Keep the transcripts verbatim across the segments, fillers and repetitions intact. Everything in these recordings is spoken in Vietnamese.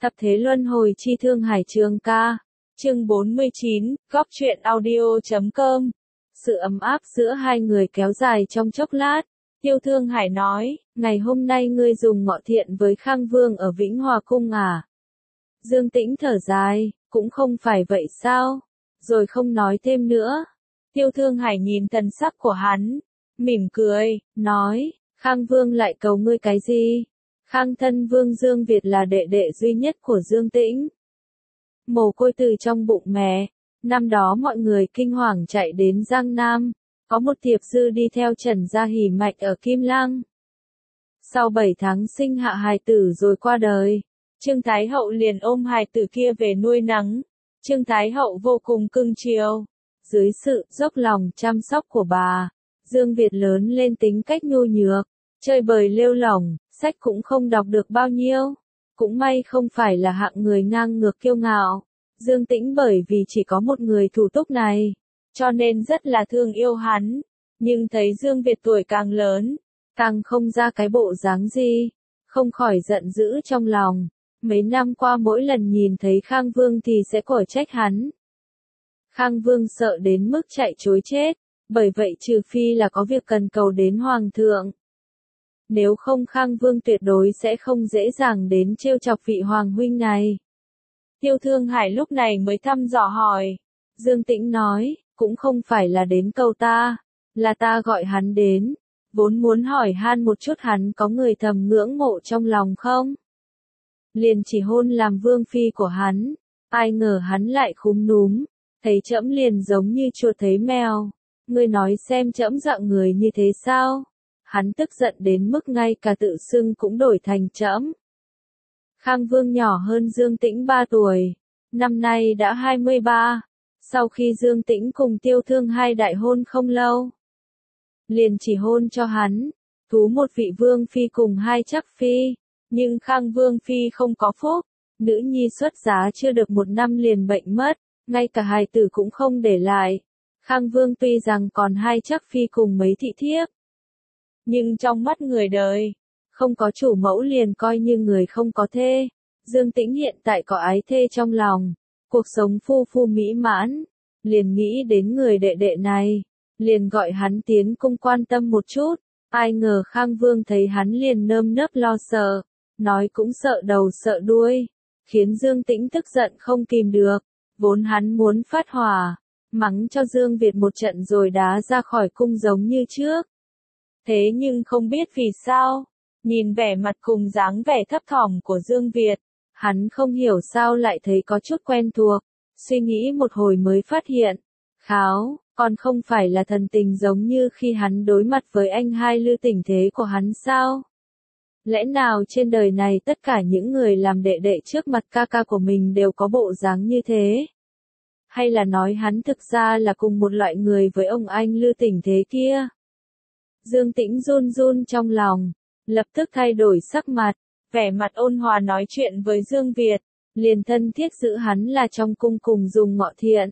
Thập thế luân hồi chi thương hải trường ca. Chương bốn mươi chín, góc truyện audio chấm com. Sự ấm áp giữa hai người kéo dài trong chốc lát. Tiêu Thương Hải nói, ngày hôm nay ngươi dùng ngọ thiện với Khang Vương ở Vĩnh Hòa Cung à? Dương Tĩnh thở dài, cũng không phải vậy sao? Rồi không nói thêm nữa. Tiêu Thương Hải nhìn thần sắc của hắn, mỉm cười, nói, Khang Vương lại cầu ngươi cái gì? Khang thân Vương Dương Việt là đệ đệ duy nhất của Dương Tĩnh. Mồ côi từ trong bụng mẹ, năm đó mọi người kinh hoàng chạy đến Giang Nam, có một thiệp dư đi theo Trần Gia Hỉ Mạch ở Kim Lăng. Sau bảy tháng sinh hạ hài tử rồi qua đời, Trương Thái Hậu liền ôm hài tử kia về nuôi nấng. Trương Thái Hậu vô cùng cưng chiều. Dưới sự dốc lòng chăm sóc của bà, Dương Việt lớn lên tính cách nhu nhược, chơi bời lêu lỏng, sách cũng không đọc được bao nhiêu. Cũng may không phải là hạng người ngang ngược kiêu ngạo. Dương Tĩnh bởi vì chỉ có một người thủ túc này, cho nên rất là thương yêu hắn. Nhưng thấy Dương Việt tuổi càng lớn, càng không ra cái bộ dáng gì, không khỏi giận dữ trong lòng. Mấy năm qua mỗi lần nhìn thấy Khang Vương thì sẽ quở trách hắn. Khang Vương sợ đến mức chạy trối chết, bởi vậy trừ phi là có việc cần cầu đến Hoàng thượng. Nếu không Khang Vương tuyệt đối sẽ không dễ dàng đến trêu chọc vị Hoàng huynh này. Tiêu Thương Hải lúc này mới thăm dò hỏi. Dương Tĩnh nói, cũng không phải là đến cầu ta, là ta gọi hắn đến, vốn muốn hỏi han một chút hắn có người thầm ngưỡng mộ trong lòng không? Liền chỉ hôn làm vương phi của hắn, ai ngờ hắn lại khúm núm, thấy trẫm liền giống như chuột thấy mèo. Ngươi nói xem trẫm dạng người như thế sao? Hắn tức giận đến mức ngay cả tự xưng cũng đổi thành trẫm. Khang Vương nhỏ hơn Dương Tĩnh ba tuổi, năm nay đã hai mươi ba, sau khi Dương Tĩnh cùng Tiêu Thương hai đại hôn không lâu, liền chỉ hôn cho hắn, thú một vị vương phi cùng hai chắc phi, nhưng Khang Vương phi không có phúc, nữ nhi xuất giá chưa được một năm liền bệnh mất, ngay cả hài tử cũng không để lại. Khang Vương tuy rằng còn hai chắc phi cùng mấy thị thiếp, nhưng trong mắt người đời, không có chủ mẫu liền coi như người không có thê. Dương Tĩnh hiện tại có ái thê trong lòng, cuộc sống phu phu mỹ mãn, liền nghĩ đến người đệ đệ này, liền gọi hắn tiến cung quan tâm một chút. Ai ngờ Khang Vương thấy hắn liền nơm nớp lo sợ, nói cũng sợ đầu sợ đuôi, khiến Dương Tĩnh tức giận không kìm được. Vốn hắn muốn phát hỏa, mắng cho Dương Việt một trận rồi đá ra khỏi cung giống như trước. Thế nhưng không biết vì sao, nhìn vẻ mặt cùng dáng vẻ thấp thỏm của Dương Việt, hắn không hiểu sao lại thấy có chút quen thuộc, suy nghĩ một hồi mới phát hiện, kháo, còn không phải là thần tình giống như khi hắn đối mặt với anh hai Lư Tình Thế của hắn sao? Lẽ nào trên đời này tất cả những người làm đệ đệ trước mặt ca ca của mình đều có bộ dáng như thế? Hay là nói hắn thực ra là cùng một loại người với ông anh Lư Tình Thế kia? Dương Tĩnh run run trong lòng, lập tức thay đổi sắc mặt, vẻ mặt ôn hòa nói chuyện với Dương Việt, liền thân thiết giữ hắn là trong cung cùng dùng ngọ thiện.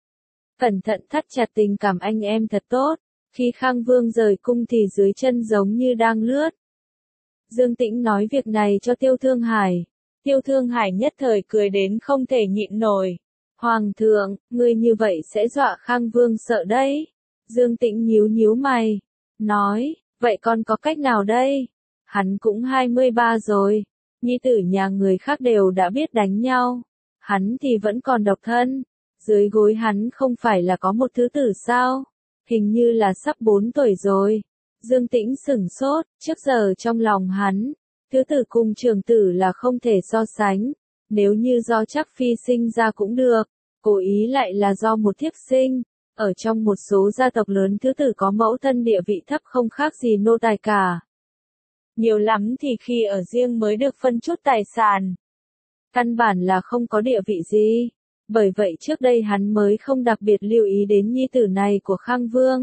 Cẩn thận thắt chặt tình cảm anh em thật tốt, khi Khang Vương rời cung thì dưới chân giống như đang lướt. Dương Tĩnh nói việc này cho Tiêu Thương Hải, Tiêu Thương Hải nhất thời cười đến không thể nhịn nổi. Hoàng thượng, ngươi như vậy sẽ dọa Khang Vương sợ đấy. Dương Tĩnh nhíu nhíu mày, nói, vậy con có cách nào đây? Hắn cũng hai mươi ba rồi, nhi tử nhà người khác đều đã biết đánh nhau, hắn thì vẫn còn độc thân, dưới gối hắn không phải là có một thứ tử sao? Hình như là sắp bốn tuổi rồi. Dương Tĩnh sửng sốt, trước giờ trong lòng hắn, thứ tử cùng trường tử là không thể so sánh, nếu như do chắc phi sinh ra cũng được, cố ý lại là do một thiếp sinh. Ở trong một số gia tộc lớn thứ tử có mẫu thân địa vị thấp không khác gì nô tài cả. Nhiều lắm thì khi ở riêng mới được phân chút tài sản. Căn bản là không có địa vị gì. Bởi vậy trước đây hắn mới không đặc biệt lưu ý đến nhi tử này của Khang Vương.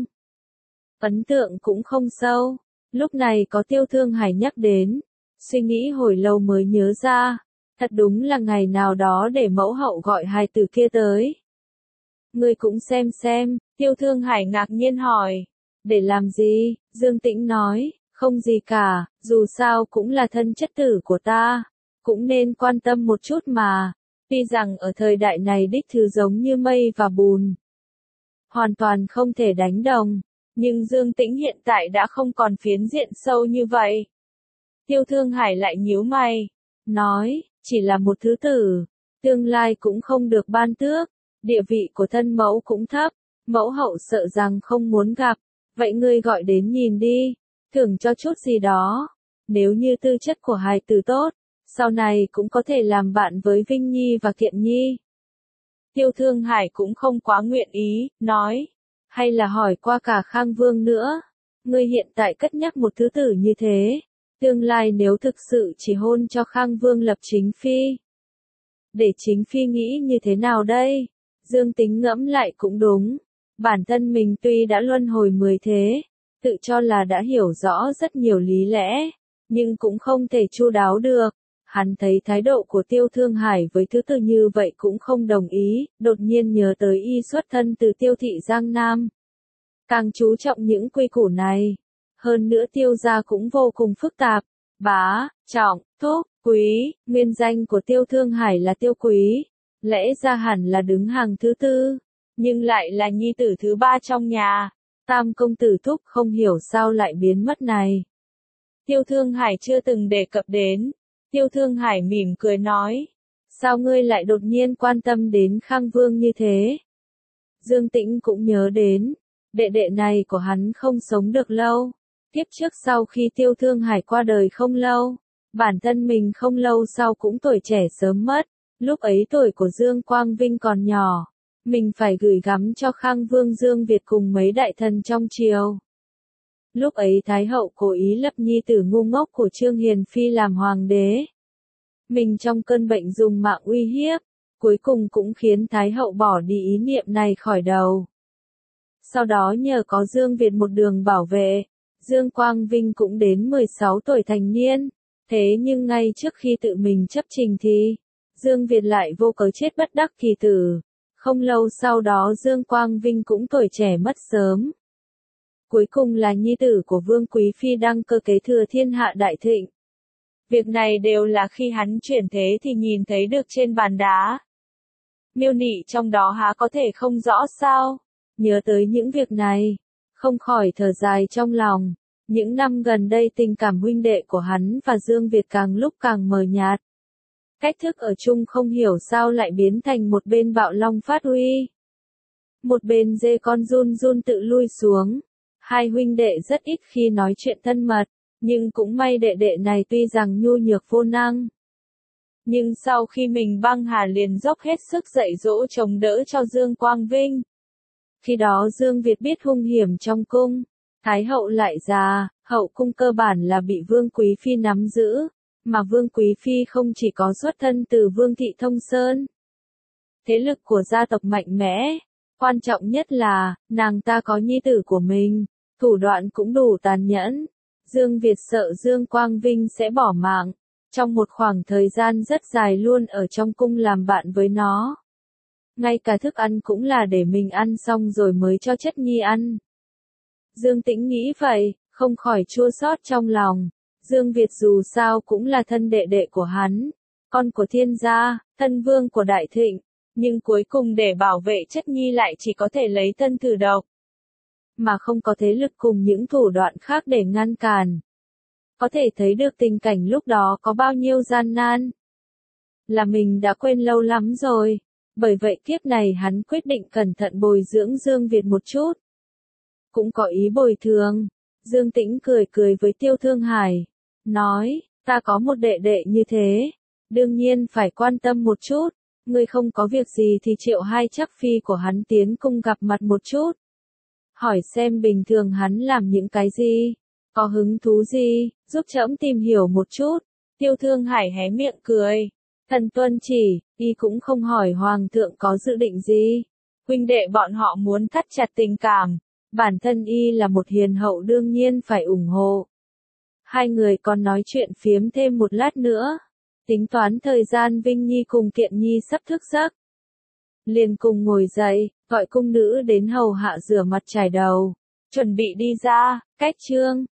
Ấn tượng cũng không sâu. Lúc này có Tiêu Thương Hải nhắc đến. Suy nghĩ hồi lâu mới nhớ ra. Thật đúng là ngày nào đó để mẫu hậu gọi hài tử kia tới. Ngươi cũng xem xem, Tiêu Thương Hải ngạc nhiên hỏi. Để làm gì? Dương Tĩnh nói, không gì cả, dù sao cũng là thân chất tử của ta. cũng nên quan tâm một chút mà. Tuy rằng ở thời đại này đích thứ giống như mây và bùn, hoàn toàn không thể đánh đồng, nhưng Dương Tĩnh hiện tại đã không còn phiến diện sâu như vậy. Tiêu Thương Hải lại nhíu mày, nói, chỉ là một thứ tử, tương lai cũng không được ban tước, địa vị của thân mẫu cũng thấp, mẫu hậu sợ rằng không muốn gặp, vậy ngươi gọi đến nhìn đi, thưởng cho chút gì đó, nếu như tư chất của hài tử tốt, sau này cũng có thể làm bạn với Vinh Nhi và Kiện Nhi. Tiêu Thương Hải cũng không quá nguyện ý, nói, hay là hỏi qua cả Khang Vương nữa, ngươi hiện tại cất nhắc một thứ tử như thế, tương lai nếu thực sự chỉ hôn cho Khang Vương lập chính phi, để chính phi nghĩ như thế nào đây? Dương Tính ngẫm lại cũng đúng, bản thân mình tuy đã luân hồi mười thế, tự cho là đã hiểu rõ rất nhiều lý lẽ, nhưng cũng không thể chu đáo được. Hắn thấy thái độ của Tiêu Thương Hải với thứ tử như vậy cũng không đồng ý, đột nhiên nhớ tới y xuất thân từ Tiêu thị Giang Nam. Càng chú trọng những quy củ này. Hơn nữa Tiêu gia cũng vô cùng phức tạp. Bá, trọng, thúc, quý, nguyên danh của Tiêu Thương Hải là Tiêu Quý. Lẽ ra hẳn là đứng hàng thứ tư, nhưng lại là nhi tử thứ ba trong nhà. Tam công tử thúc không hiểu sao lại biến mất này. Tiêu Thương Hải chưa từng đề cập đến. Tiêu Thương Hải mỉm cười nói, sao ngươi lại đột nhiên quan tâm đến Khang Vương như thế? Dương Tĩnh cũng nhớ đến, đệ đệ này của hắn không sống được lâu. Tiếp trước sau khi Tiêu Thương Hải qua đời không lâu, bản thân mình không lâu sau cũng tuổi trẻ sớm mất. Lúc ấy tuổi của Dương Quang Vinh còn nhỏ, mình phải gửi gắm cho Khang Vương Dương Việt cùng mấy đại thần trong triều. Lúc ấy Thái hậu cố ý lập nhi tử ngu ngốc của Trương Hiền Phi làm hoàng đế. Mình trong cơn bệnh dùng mạng uy hiếp, cuối cùng cũng khiến Thái hậu bỏ đi ý niệm này khỏi đầu. Sau đó nhờ có Dương Việt một đường bảo vệ, Dương Quang Vinh cũng đến mười sáu tuổi thành niên. Thế nhưng ngay trước khi tự mình chấp trình thì, Dương Việt lại vô cớ chết bất đắc kỳ tử. Không lâu sau đó Dương Quang Vinh cũng tuổi trẻ mất sớm. Cuối cùng là nhi tử của Vương Quý Phi đăng cơ kế thừa thiên hạ đại thịnh. Việc này đều là khi hắn chuyển thế thì nhìn thấy được trên bàn đá. Miêu nị trong đó há có thể không rõ sao? Nhớ tới những việc này, không khỏi thở dài trong lòng. Những năm gần đây tình cảm huynh đệ của hắn và Dương Việt càng lúc càng mờ nhạt. Cách thức ở chung không hiểu sao lại biến thành một bên bạo long phát uy. Một bên dê con run run tự lui xuống. Hai huynh đệ rất ít khi nói chuyện thân mật, nhưng cũng may đệ đệ này tuy rằng nhu nhược vô năng. Nhưng sau khi mình băng hà liền dốc hết sức dạy dỗ chống đỡ cho Dương Quang Vinh. Khi đó Dương Việt biết hung hiểm trong cung, Thái hậu lại già, hậu cung cơ bản là bị Vương Quý Phi nắm giữ, mà Vương Quý Phi không chỉ có xuất thân từ Vương thị Thông Sơn. Thế lực của gia tộc mạnh mẽ, quan trọng nhất là, nàng ta có nhi tử của mình, thủ đoạn cũng đủ tàn nhẫn. Dương Việt sợ Dương Quang Vinh sẽ bỏ mạng, trong một khoảng thời gian rất dài luôn ở trong cung làm bạn với nó. Ngay cả thức ăn cũng là để mình ăn xong rồi mới cho chất nhi ăn. Dương Tĩnh nghĩ vậy, không khỏi chua xót trong lòng. Dương Việt dù sao cũng là thân đệ đệ của hắn, con của thiên gia, thân vương của đại thịnh, nhưng cuối cùng để bảo vệ chất nhi lại chỉ có thể lấy thân thử độc, mà không có thế lực cùng những thủ đoạn khác để ngăn cản. Có thể thấy được tình cảnh lúc đó có bao nhiêu gian nan. Là mình đã quên lâu lắm rồi, bởi vậy kiếp này hắn quyết định cẩn thận bồi dưỡng Dương Việt một chút. Cũng có ý bồi thường. Dương Tĩnh cười cười với Tiêu Thương Hải, nói, ta có một đệ đệ như thế, đương nhiên phải quan tâm một chút, ngươi không có việc gì thì triệu hai chắc phi của hắn tiến cung gặp mặt một chút. Hỏi xem bình thường hắn làm những cái gì, có hứng thú gì, giúp trẫm tìm hiểu một chút. Tiêu Thương Hải hé miệng cười, thần tuân chỉ, y cũng không hỏi hoàng thượng có dự định gì. Huynh đệ bọn họ muốn thắt chặt tình cảm. Bản thân y là một hiền hậu đương nhiên phải ủng hộ. Hai người còn nói chuyện phiếm thêm một lát nữa. Tính toán thời gian Vinh Nhi cùng Kiện Nhi sắp thức giấc. Liền cùng ngồi dậy, gọi cung nữ đến hầu hạ rửa mặt chải đầu. Chuẩn bị đi ra, cách trương.